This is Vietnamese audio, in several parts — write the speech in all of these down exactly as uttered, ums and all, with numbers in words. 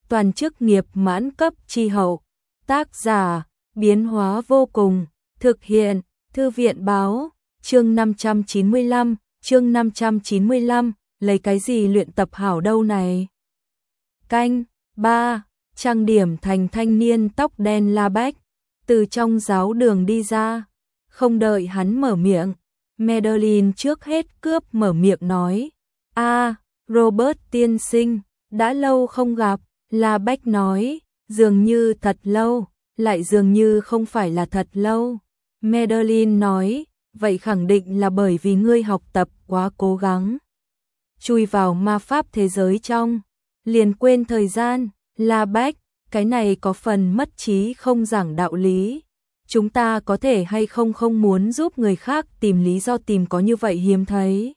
toàn chức nghiệp mãn cấp chi hậu. Tác giả, biến hóa vô cùng, thực hiện, Thư viện báo, chương năm trăm chín mươi lăm, chương năm trăm chín mươi lăm, lấy cái gì luyện tập hảo đâu này. Canh, ba, trang điểm thành thanh niên tóc đen La Bách, từ trong giáo đường đi ra, không đợi hắn mở miệng, Madeline trước hết cướp mở miệng nói, a Robert tiên sinh, đã lâu không gặp, La Bách nói, dường như thật lâu, lại dường như không phải là thật lâu. Madeline nói, vậy khẳng định là bởi vì ngươi học tập quá cố gắng. Chui vào ma pháp thế giới trong, liền quên thời gian, La Bách, cái này có phần mất trí không giảng đạo lý. Chúng ta có thể hay không không muốn giúp người khác tìm lý do tìm có như vậy hiếm thấy.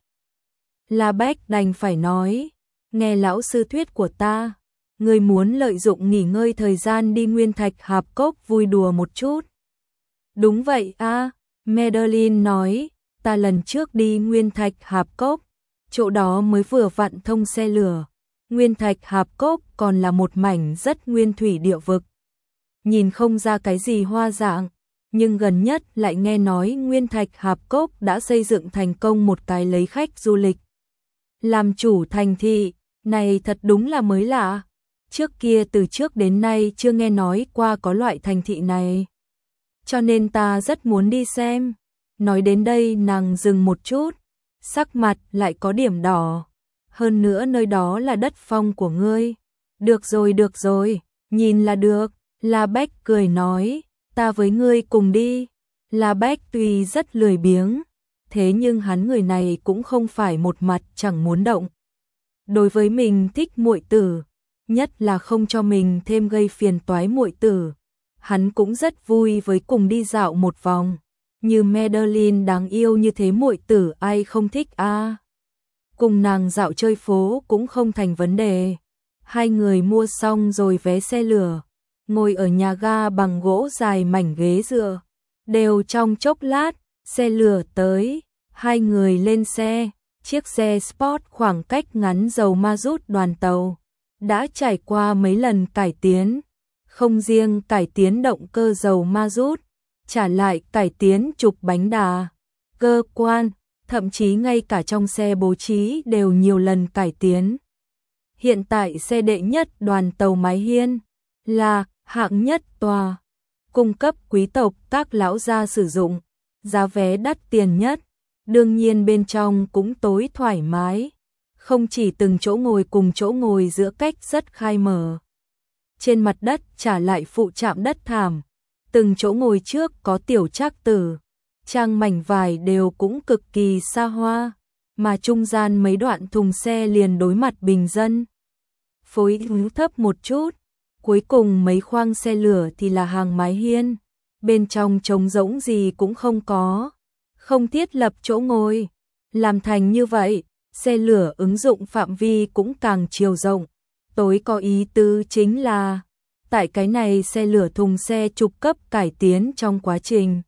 La Bách đành phải nói, nghe lão sư thuyết của ta, ngươi muốn lợi dụng nghỉ ngơi thời gian đi Nguyên Thạch Hạp Cốc vui đùa một chút. Đúng vậy a, à, Madeline nói, ta lần trước đi Nguyên Thạch Hạp Cốc, chỗ đó mới vừa vặn thông xe lửa. Nguyên Thạch Hạp Cốc còn là một mảnh rất nguyên thủy địa vực. Nhìn không ra cái gì hoa dạng, nhưng gần nhất lại nghe nói Nguyên Thạch Hạp Cốc đã xây dựng thành công một cái lấy khách du lịch làm chủ thành thị, này thật đúng là mới lạ. Trước kia từ trước đến nay chưa nghe nói qua có loại thành thị này. Cho nên ta rất muốn đi xem. Nói đến đây nàng dừng một chút, sắc mặt lại có điểm đỏ. Hơn nữa nơi đó là đất phong của ngươi. Được rồi được rồi, nhìn là được. La Bách cười nói, ta với ngươi cùng đi. La Bách tuy rất lười biếng, thế nhưng hắn người này cũng không phải một mặt chẳng muốn động. Đối với mình thích muội tử, nhất là không cho mình thêm gây phiền toái muội tử, hắn cũng rất vui với cùng đi dạo một vòng. Như Madeline đáng yêu như thế muội tử ai không thích a? À? Cùng nàng dạo chơi phố cũng không thành vấn đề. Hai người mua xong rồi vé xe lửa, ngồi ở nhà ga bằng gỗ dài mảnh ghế dựa, đều trong chốc lát, xe lửa tới, hai người lên xe, chiếc xe Sport khoảng cách ngắn dầu ma rút đoàn tàu, đã trải qua mấy lần cải tiến, không riêng cải tiến động cơ dầu ma rút, trả lại cải tiến trục bánh đà, cơ quan, thậm chí ngay cả trong xe bố trí đều nhiều lần cải tiến. Hiện tại xe đệ nhất đoàn tàu mái hiên là hạng nhất tòa, cung cấp quý tộc các lão gia sử dụng, giá vé đắt tiền nhất, đương nhiên bên trong cũng tối thoải mái, không chỉ từng chỗ ngồi cùng chỗ ngồi giữa cách rất khai mở. Trên mặt đất trả lại phụ chạm đất thảm, từng chỗ ngồi trước có tiểu trác tử, trang mảnh vải đều cũng cực kỳ xa hoa, mà trung gian mấy đoạn thùng xe liền đối mặt bình dân. Phối thấp một chút, cuối cùng mấy khoang xe lửa thì là hàng mái hiên, bên trong trống rỗng gì cũng không có, không thiết lập chỗ ngồi. Làm thành như vậy, xe lửa ứng dụng phạm vi cũng càng chiều rộng. Tối có ý tứ chính là, tại cái này xe lửa thùng xe trục cấp cải tiến trong quá trình.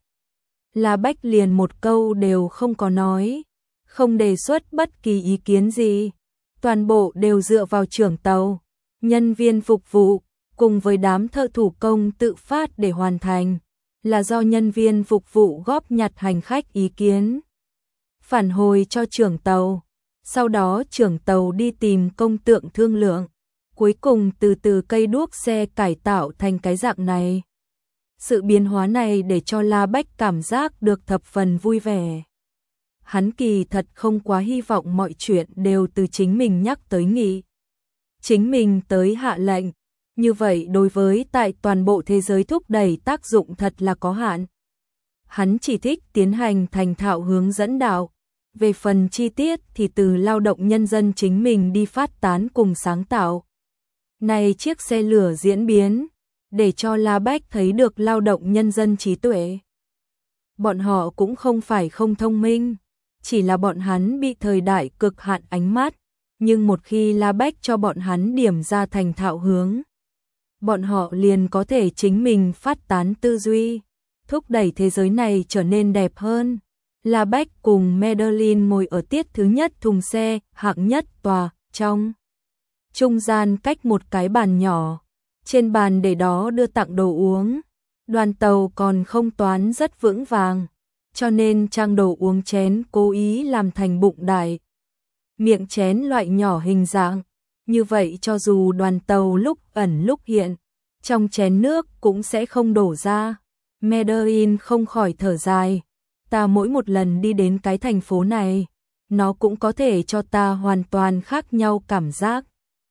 La Bách liền một câu đều không có nói, không đề xuất bất kỳ ý kiến gì, toàn bộ đều dựa vào trưởng tàu, nhân viên phục vụ, cùng với đám thợ thủ công tự phát để hoàn thành, là do nhân viên phục vụ góp nhặt hành khách ý kiến, phản hồi cho trưởng tàu, sau đó trưởng tàu đi tìm công tượng thương lượng, cuối cùng từ từ cây đuốc xe cải tạo thành cái dạng này. Sự biến hóa này để cho La Bách cảm giác được thập phần vui vẻ. Hắn kỳ thật không quá hy vọng mọi chuyện đều từ chính mình nhắc tới nghị. Chính mình tới hạ lệnh. Như vậy đối với tại toàn bộ thế giới thúc đẩy tác dụng thật là có hạn. Hắn chỉ thích tiến hành thành thạo hướng dẫn đạo. Về phần chi tiết thì từ lao động nhân dân chính mình đi phát tán cùng sáng tạo. Này chiếc xe lửa diễn biến, để cho La Bách thấy được lao động nhân dân trí tuệ. Bọn họ cũng không phải không thông minh, chỉ là bọn hắn bị thời đại cực hạn ánh mắt, nhưng một khi La Bách cho bọn hắn điểm ra thành thạo hướng, bọn họ liền có thể chính mình phát tán tư duy, thúc đẩy thế giới này trở nên đẹp hơn. La Bách cùng Madeline ngồi ở tiết thứ nhất thùng xe, hạng nhất tòa, trong trung gian cách một cái bàn nhỏ, trên bàn để đó đưa tặng đồ uống. Đoàn tàu còn không toán rất vững vàng, cho nên trang đồ uống chén cố ý làm thành bụng đại. Miệng chén loại nhỏ hình dạng, như vậy cho dù đoàn tàu lúc ẩn lúc hiện, trong chén nước cũng sẽ không đổ ra. Madeline không khỏi thở dài, ta mỗi một lần đi đến cái thành phố này, nó cũng có thể cho ta hoàn toàn khác nhau cảm giác.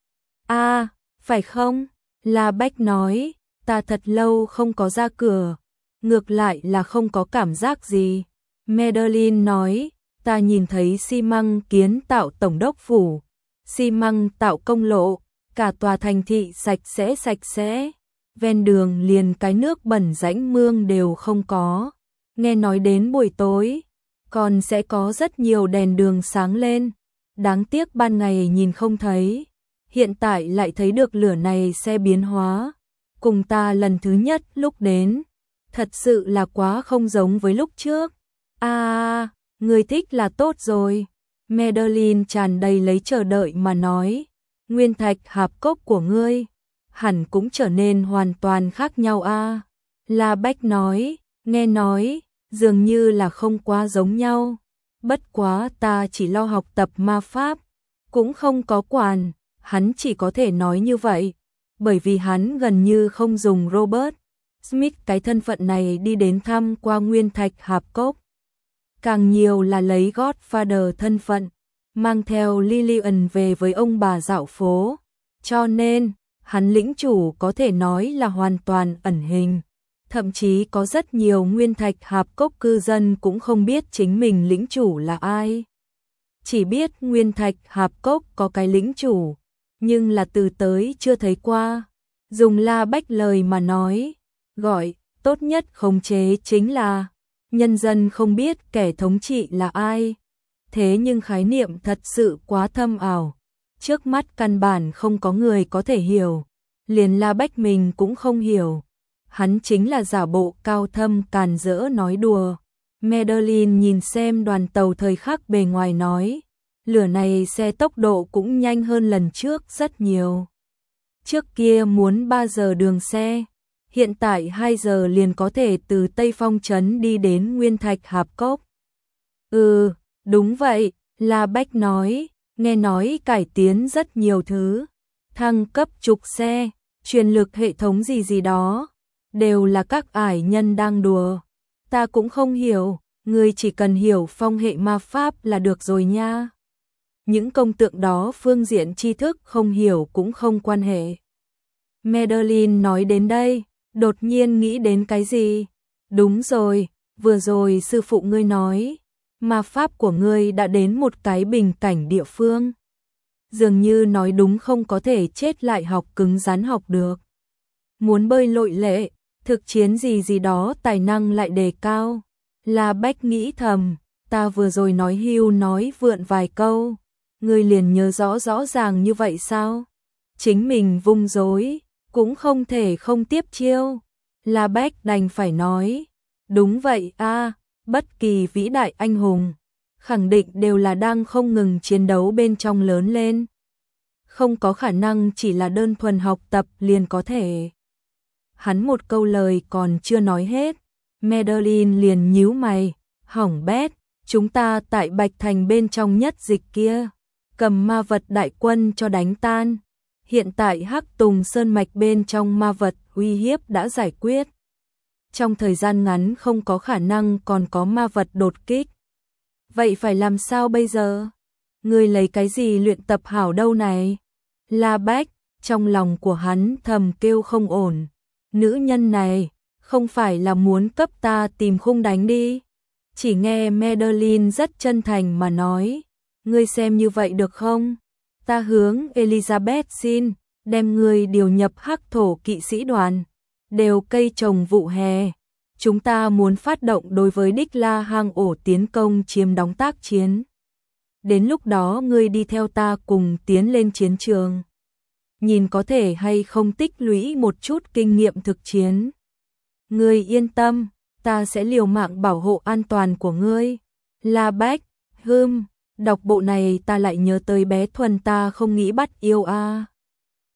A, à, phải không? La Bách nói, ta thật lâu không có ra cửa, ngược lại là không có cảm giác gì. Madeline nói, ta nhìn thấy xi măng kiến tạo tổng đốc phủ, xi măng tạo công lộ, cả tòa thành thị sạch sẽ sạch sẽ, ven đường liền cái nước bẩn rãnh mương đều không có. Nghe nói đến buổi tối, còn sẽ có rất nhiều đèn đường sáng lên, đáng tiếc ban ngày nhìn không thấy, hiện tại lại thấy được lửa này xe biến hóa, cùng ta lần thứ nhất lúc đến, thật sự là quá không giống với lúc trước. À, người thích là tốt rồi. Madeline tràn đầy lấy chờ đợi mà nói, nguyên thạch hạp cốc của ngươi hẳn cũng trở nên hoàn toàn khác nhau a. À. La Bách nói, nghe nói, dường như là không quá giống nhau, bất quá ta chỉ lo học tập ma pháp, cũng không có quản, hắn chỉ có thể nói như vậy, bởi vì hắn gần như không dùng Robert Smith cái thân phận này đi đến thăm qua nguyên thạch hạp cốc. Càng nhiều là lấy Godfather thân phận, mang theo Lillian về với ông bà dạo phố, cho nên, hắn lĩnh chủ có thể nói là hoàn toàn ẩn hình. Thậm chí có rất nhiều nguyên thạch hạp cốc cư dân cũng không biết chính mình lĩnh chủ là ai. Chỉ biết nguyên thạch hạp cốc có cái lĩnh chủ, nhưng là từ tới chưa thấy qua. Dùng La Bách lời mà nói, gọi, tốt nhất khống chế chính là nhân dân không biết kẻ thống trị là ai. Thế nhưng khái niệm thật sự quá thâm ảo, trước mắt căn bản không có người có thể hiểu, liền La Bách mình cũng không hiểu. Hắn chính là giả bộ cao thâm càn rỡ nói đùa. Madeline nhìn xem đoàn tàu thời khắc bề ngoài nói, lửa này xe tốc độ cũng nhanh hơn lần trước rất nhiều. Trước kia muốn ba giờ đường xe, hiện tại hai giờ liền có thể từ Tây Phong Trấn đi đến Nguyên Thạch Hạp Cốc. Ừ, đúng vậy, La Bách nói, nghe nói cải tiến rất nhiều thứ, thăng cấp trục xe, truyền lực hệ thống gì gì đó, đều là các ải nhân đang đùa. Ta cũng không hiểu, ngươi chỉ cần hiểu phong hệ ma pháp là được rồi nha. Những công tượng đó phương diện tri thức không hiểu cũng không quan hệ. Madeline nói đến đây, đột nhiên nghĩ đến cái gì? Đúng rồi, vừa rồi sư phụ ngươi nói, ma pháp của ngươi đã đến một cái bình cảnh địa phương. Dường như nói đúng không có thể chết lại học cứng rắn học được. Muốn bơi lội lệ, thực chiến gì gì đó tài năng lại đề cao. La Bách nghĩ thầm, ta vừa rồi nói hưu nói vượn vài câu, ngươi liền nhớ rõ rõ ràng như vậy sao? Chính mình vung dối, cũng không thể không tiếp chiêu. La Bách đành phải nói, đúng vậy a, bất kỳ vĩ đại anh hùng, khẳng định đều là đang không ngừng chiến đấu bên trong lớn lên. Không có khả năng chỉ là đơn thuần học tập liền có thể. Hắn một câu lời còn chưa nói hết, Madeline liền nhíu mày, hỏng bét, chúng ta tại Bạch Thành bên trong nhất dịch kia, cầm ma vật đại quân cho đánh tan. Hiện tại Hắc Tùng Sơn Mạch bên trong ma vật uy hiếp đã giải quyết. Trong thời gian ngắn không có khả năng còn có ma vật đột kích. Vậy phải làm sao bây giờ? Ngươi lấy cái gì luyện tập hảo đâu này? La Bách, trong lòng của hắn thầm kêu không ổn. Nữ nhân này, không phải là muốn cấp ta tìm khung đánh đi. Chỉ nghe Madeline rất chân thành mà nói, ngươi xem như vậy được không? Ta hướng Elizabeth xin, đem ngươi điều nhập Hắc Thổ kỵ sĩ đoàn, đều cây trồng vụ hè. Chúng ta muốn phát động đối với Đích La hang ổ tiến công chiếm đóng tác chiến. Đến lúc đó ngươi đi theo ta cùng tiến lên chiến trường. Nhìn có thể hay không tích lũy một chút kinh nghiệm thực chiến. Ngươi yên tâm, ta sẽ liều mạng bảo hộ an toàn của ngươi. La Bách, hừm, Đọc bộ này ta lại nhớ tới bé Thuần, ta không nghĩ bắt yêu a.